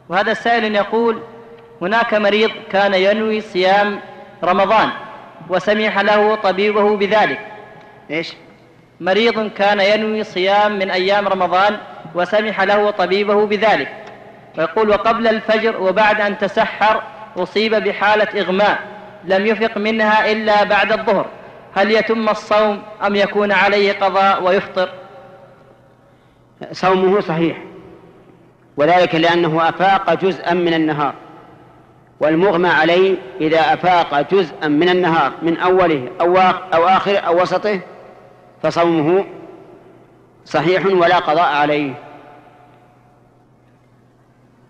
وهذا السائل يقول: هناك مريض كان ينوي صيام رمضان وسمح له طبيبه بذلك. إيش؟ مريض كان ينوي صيام من أيام رمضان وسمح له طبيبه بذلك، ويقول: وقبل الفجر وبعد أن تسحر أصيب بحالة إغماء لم يفق منها إلا بعد الظهر، هل يتم الصوم أم يكون عليه قضاء ويفطر؟ صومه صحيح، وذلك لأنه أفاق جزءا من النهار، والمغمى عليه إذا أفاق جزءا من النهار من أوله أو آخره أو وسطه فصومه صحيح ولا قضاء عليه.